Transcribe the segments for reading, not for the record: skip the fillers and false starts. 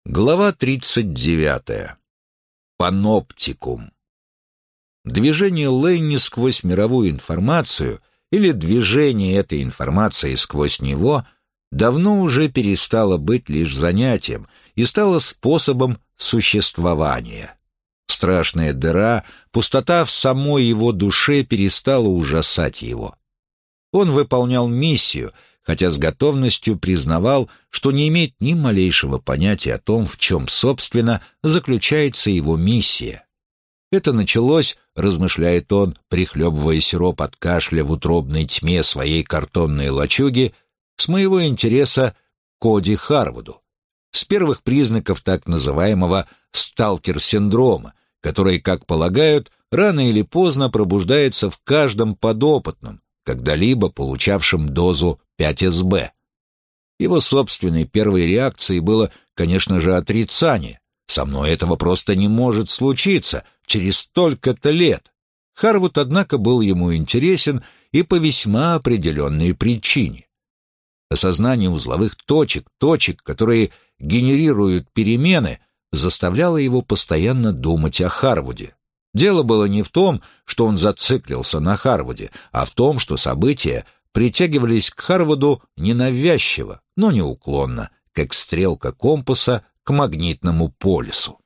Глава 39. Паноптикум. Движение Лэйни сквозь мировую информацию или движение этой информации сквозь него давно уже перестало быть лишь занятием и стало способом существования. Страшная дыра, пустота в самой его душе перестала ужасать его. Он выполнял миссию, хотя с готовностью признавал, что не имеет ни малейшего понятия о том, в чем, собственно, заключается его миссия. Это началось, размышляет он, прихлебывая сироп от кашля в утробной тьме своей картонной лачуги, с моего интереса к Коди Харвуду, с первых признаков так называемого «сталкер-синдрома», который, как полагают, рано или поздно пробуждается в каждом подопытном, когда-либо получавшем дозу 5СБ. Его собственной первой реакцией было, конечно же, отрицание. Со мной этого просто не может случиться, через столько-то лет. Харвуд, однако, был ему интересен и по весьма определенной причине. Осознание узловых точек, которые генерируют перемены, заставляло его постоянно думать о Харвуде. Дело было не в том, что он зациклился на Харвуде, а в том, что события притягивались к Харвуду ненавязчиво, но неуклонно, как стрелка компаса к магнитному полюсу.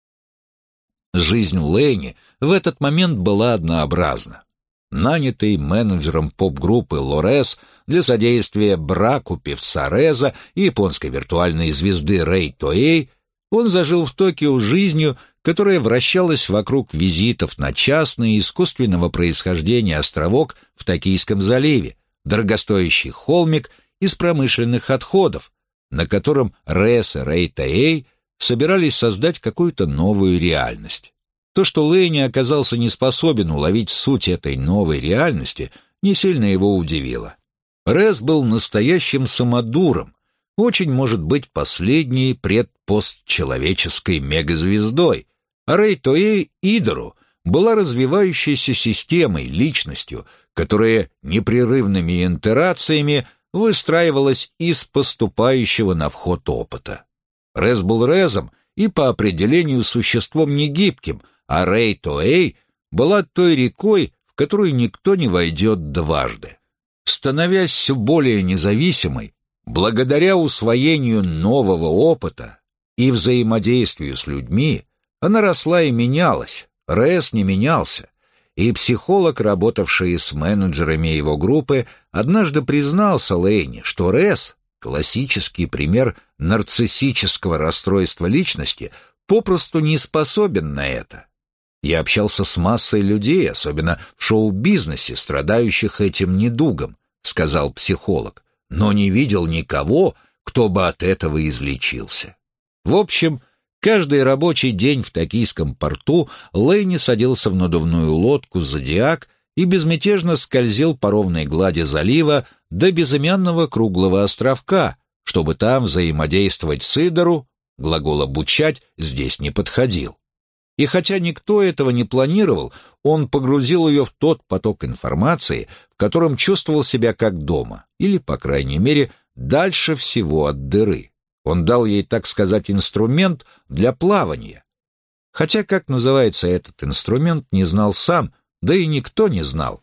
Жизнь Лэйни в этот момент была однообразна. Нанятый менеджером поп-группы Лорес для содействия браку певца Реза и японской виртуальной звезды Рэй Тоэй, он зажил в Токио жизнью, которая вращалась вокруг визитов на частный искусственного происхождения островок в Токийском заливе, дорогостоящий холмик из промышленных отходов, на котором Рэс и Рэй Тоэй собирались создать какую-то новую реальность. То, что Лэйни оказался не способен уловить суть этой новой реальности, не сильно его удивило. Рэс был настоящим самодуром, очень может быть последней предпостчеловеческой мегазвездой, а Рэй Тоэй Идору была развивающейся системой, личностью, которая непрерывными интерациями выстраивалась из поступающего на вход опыта. Рэс был Рэзом и по определению существом негибким, а Рэй Тоэй была той рекой, в которую никто не войдет дважды. Становясь все более независимой, благодаря усвоению нового опыта и взаимодействию с людьми, она росла и менялась, Рэс не менялся, и психолог, работавший с менеджерами его группы, однажды признался Лэйни, что Рэс, классический пример нарциссического расстройства личности, попросту не способен на это. Я общался с массой людей, особенно в шоу-бизнесе, страдающих этим недугом, сказал психолог, но не видел никого, кто бы от этого излечился. В общем, каждый рабочий день в токийском порту Лэйни садился в надувную лодку «Зодиак» и безмятежно скользил по ровной глади залива до безымянного круглого островка, чтобы там взаимодействовать с Идору, глагол «обучать» здесь не подходил. И хотя никто этого не планировал, он погрузил ее в тот поток информации, в котором чувствовал себя как дома, или, по крайней мере, дальше всего от дыры. Он дал ей, так сказать, инструмент для плавания. Хотя, как называется этот инструмент, не знал сам, да и никто не знал.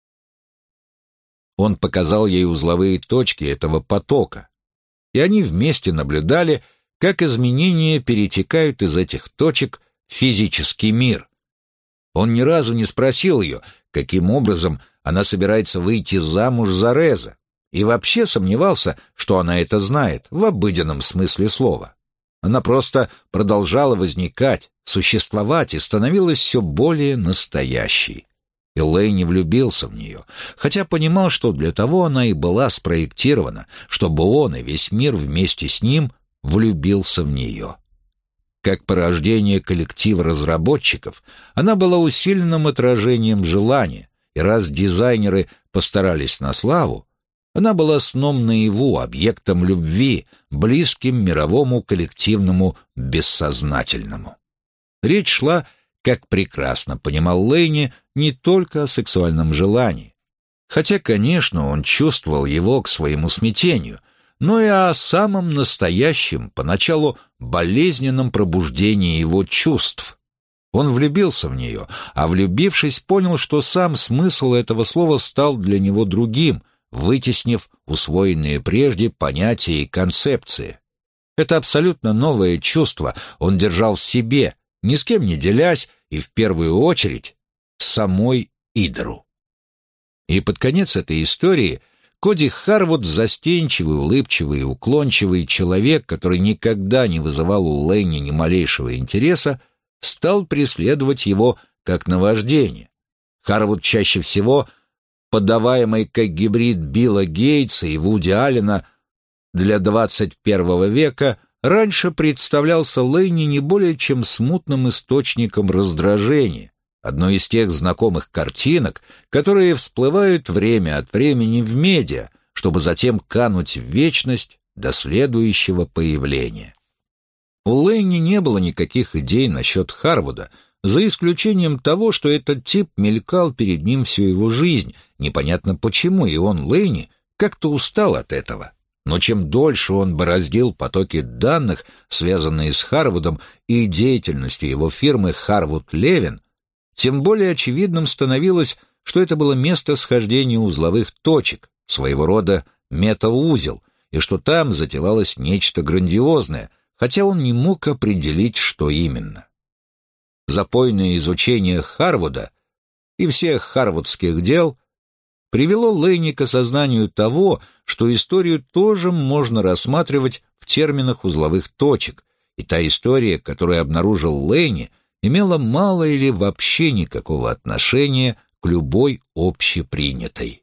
Он показал ей узловые точки этого потока, и они вместе наблюдали, как изменения перетекают из этих точек в физический мир. Он ни разу не спросил ее, каким образом она собирается выйти замуж за Реза, и вообще сомневался, что она это знает в обыденном смысле слова. Она просто продолжала возникать, существовать и становилась все более настоящей. И Лэйни влюбился в нее, хотя понимал, что для того она и была спроектирована, чтобы он и весь мир вместе с ним влюбился в нее. Как порождение коллектива разработчиков, она была усиленным отражением желания, и раз дизайнеры постарались на славу, она была сном наяву, объектом любви, близким мировому коллективному бессознательному. Речь шла, как прекрасно понимал Лэйни, не только о сексуальном желании. Хотя, конечно, он чувствовал его к своему смятению, но и о самом настоящем, поначалу болезненном пробуждении его чувств. Он влюбился в нее, а влюбившись, понял, что сам смысл этого слова стал для него другим, вытеснив усвоенные прежде понятия и концепции. Это абсолютно новое чувство он держал в себе, ни с кем не делясь, и в первую очередь с самой Идору. И под конец этой истории Коди Харвуд, застенчивый, улыбчивый и уклончивый человек, который никогда не вызывал у Лэйни ни малейшего интереса, стал преследовать его как наваждение. Харвуд чаще всего, подаваемый как гибрид Билла Гейтса и Вуди Аллена для 21 века, раньше представлялся Лэйни не более чем смутным источником раздражения, одной из тех знакомых картинок, которые всплывают время от времени в медиа, чтобы затем кануть в вечность до следующего появления. У Лэйни не было никаких идей насчет Харвуда, за исключением того, что этот тип мелькал перед ним всю его жизнь, непонятно почему, и он, Лэйни, как-то устал от этого. Но чем дольше он бороздил потоки данных, связанные с Харвудом и деятельностью его фирмы Харвуд Левин, тем более очевидным становилось, что это было место схождения узловых точек, своего рода метаузел, и что там затевалось нечто грандиозное, хотя он не мог определить, что именно. Запойное изучение Харвуда и всех харвудских дел привело Лэйни к осознанию того, что историю тоже можно рассматривать в терминах узловых точек, и та история, которую обнаружил Лэйни, имела мало или вообще никакого отношения к любой общепринятой.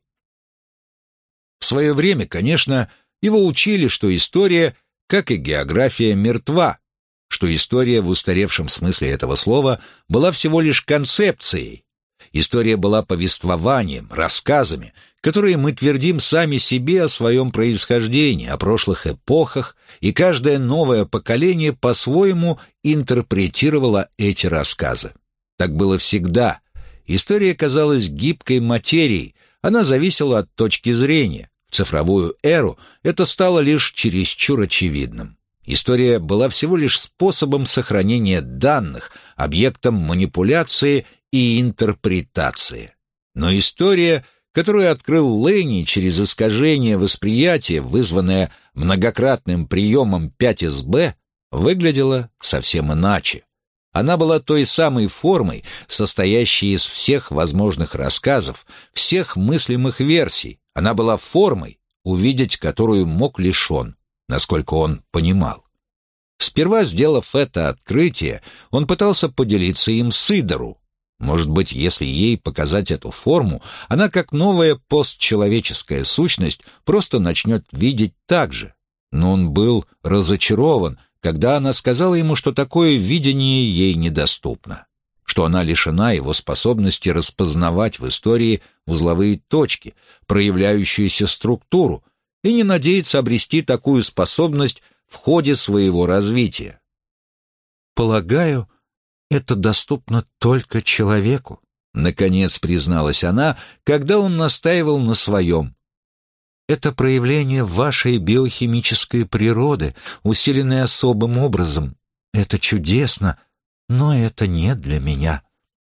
В свое время, конечно, его учили, что история, как и география, мертва, что история в устаревшем смысле этого слова была всего лишь концепцией. История была повествованием, рассказами, которые мы твердим сами себе о своем происхождении, о прошлых эпохах, и каждое новое поколение по-своему интерпретировало эти рассказы. Так было всегда. История казалась гибкой материей, она зависела от точки зрения. В цифровую эру это стало лишь чересчур очевидным. История была всего лишь способом сохранения данных, объектом манипуляции и интерпретации. Но история, которую открыл Лэйни через искажение восприятия, вызванное многократным приемом 5СБ, выглядела совсем иначе. Она была той самой формой, состоящей из всех возможных рассказов, всех мыслимых версий. Она была формой, увидеть которую мог лишь он, насколько он понимал. Сперва, сделав это открытие, он пытался поделиться им с Идору. Может быть, если ей показать эту форму, она, как новая постчеловеческая сущность, просто начнет видеть так же. Но он был разочарован, когда она сказала ему, что такое видение ей недоступно, что она лишена его способности распознавать в истории узловые точки, проявляющуюся структуру, и не надеется обрести такую способность в ходе своего развития. «Полагаю, это доступно только человеку», — наконец призналась она, когда он настаивал на своем. «Это проявление вашей биохимической природы, усиленное особым образом. Это чудесно, но это не для меня».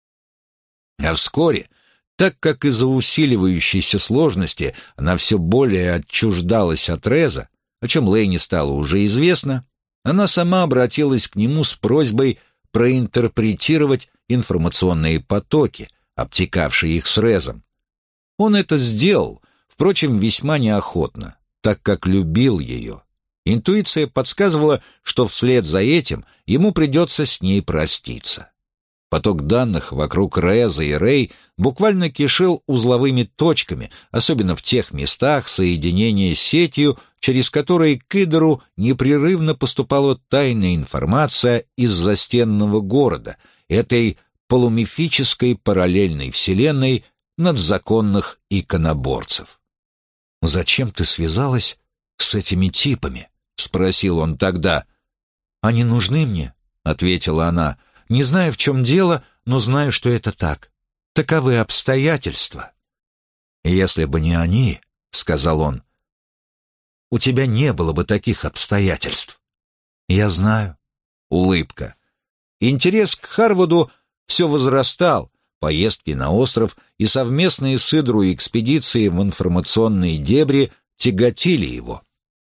А вскоре, так как из-за усиливающейся сложности она все более отчуждалась от Реза, о чем Лэйни стало уже известно, она сама обратилась к нему с просьбой проинтерпретировать информационные потоки, обтекавшие их с Резом. Он это сделал, впрочем, весьма неохотно, так как любил ее. Интуиция подсказывала, что вслед за этим ему придется с ней проститься. Поток данных вокруг Реза и Рэй буквально кишел узловыми точками, особенно в тех местах соединения с сетью, через которые к Идору непрерывно поступала тайная информация из застенного города, этой полумифической параллельной вселенной надзаконных иконоборцев. «Зачем ты связалась с этими типами?» — спросил он тогда. «Они нужны мне», — ответила она. «Не знаю, в чем дело, но знаю, что это так. Таковы обстоятельства». «Если бы не они», — сказал он, у тебя не было бы таких обстоятельств. Я знаю. Улыбка. Интерес к Харвуду все возрастал. Поездки на остров и совместные с Идру экспедиции в информационные дебри тяготили его.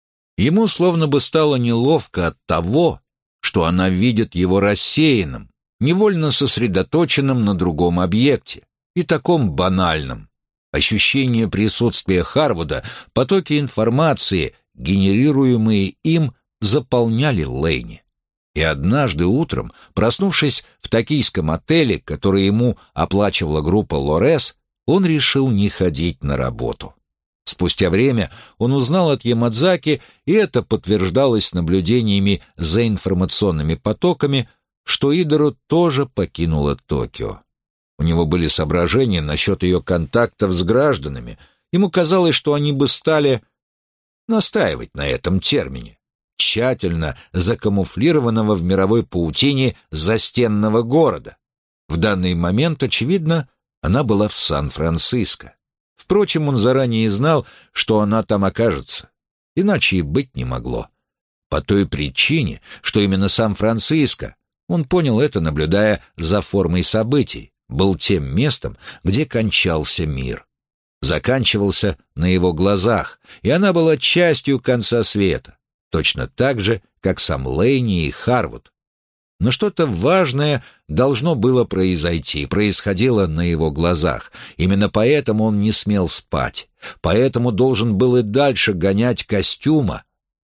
Ему словно бы стало неловко от того, что она видит его рассеянным, невольно сосредоточенным на другом объекте и таком банальном. Ощущение присутствия Харвуда, потоки информации, генерируемые им, заполняли Лейни. И однажды утром, проснувшись в токийском отеле, который ему оплачивала группа Лорес, он решил не ходить на работу. Спустя время он узнал от Ямадзаки, и это подтверждалось наблюдениями за информационными потоками, что Идору тоже покинула Токио. У него были соображения насчет ее контактов с гражданами. Ему казалось, что они бы стали настаивать на этом термине, тщательно закамуфлированного в мировой паутине застенного города. В данный момент, очевидно, она была в Сан-Франциско. Впрочем, он заранее знал, что она там окажется. Иначе и быть не могло. По той причине, что именно Сан-Франциско, он понял это, наблюдая за формой событий, был тем местом, где кончался мир. Заканчивался на его глазах, и она была частью конца света, точно так же, как сам Лейни и Харвуд. Но что-то важное должно было произойти, происходило на его глазах. Именно поэтому он не смел спать, поэтому должен был и дальше гонять костюма,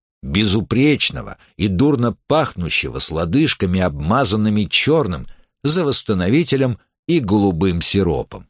безупречного и дурно пахнущего, с лодыжками, обмазанными черным, за восстановителем и голубым сиропом.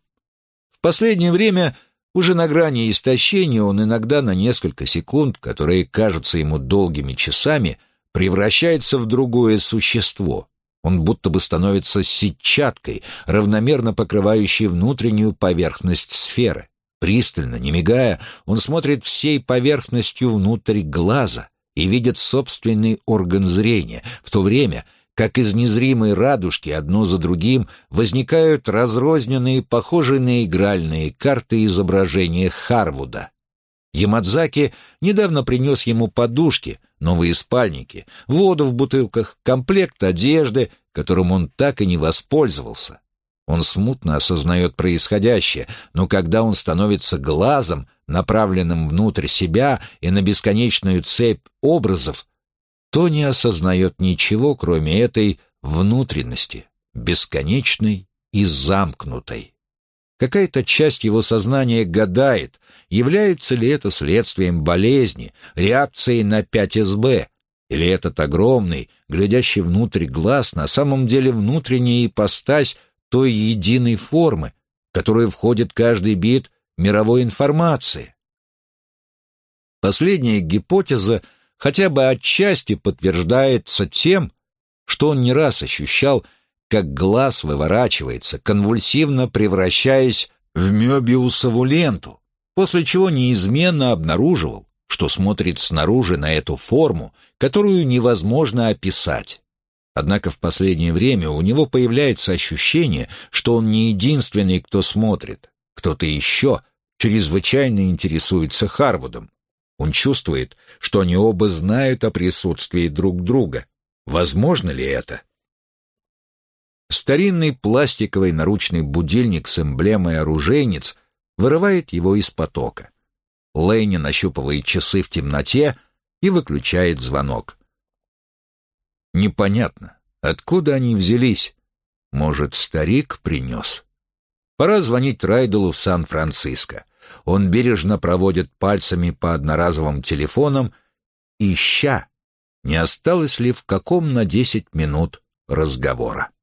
В последнее время, уже на грани истощения, он иногда на несколько секунд, которые кажутся ему долгими часами, превращается в другое существо. Он будто бы становится сетчаткой, равномерно покрывающей внутреннюю поверхность сферы. Пристально, не мигая, он смотрит всей поверхностью внутрь глаза и видит собственный орган зрения, в то время как из незримой радужки одно за другим возникают разрозненные, похожие на игральные карты изображения Харвуда. Ямадзаки недавно принес ему подушки, новые спальники, воду в бутылках, комплект одежды, которым он так и не воспользовался. Он смутно осознает происходящее, но когда он становится глазом, направленным внутрь себя и на бесконечную цепь образов, то не осознает ничего, кроме этой внутренности, бесконечной и замкнутой. Какая-то часть его сознания гадает, является ли это следствием болезни, реакцией на 5СБ, или этот огромный, глядящий внутрь глаз, на самом деле внутренняя ипостась той единой формы, в которую входит каждый бит мировой информации. Последняя гипотеза хотя бы отчасти подтверждается тем, что он не раз ощущал, как глаз выворачивается, конвульсивно превращаясь в мёбиусову ленту, после чего неизменно обнаруживал, что смотрит снаружи на эту форму, которую невозможно описать. Однако в последнее время у него появляется ощущение, что он не единственный, кто смотрит. Кто-то еще чрезвычайно интересуется Харвудом. Он чувствует, что они оба знают о присутствии друг друга. Возможно ли это? Старинный пластиковый наручный будильник с эмблемой оружейниц вырывает его из потока. Лейни нащупывает часы в темноте и выключает звонок. Непонятно, откуда они взялись. Может, старик принес? Пора звонить Райделу в Сан-Франциско. Он бережно проводит пальцами по одноразовым телефонам, ища, не осталось ли в каком на 10 минут разговора.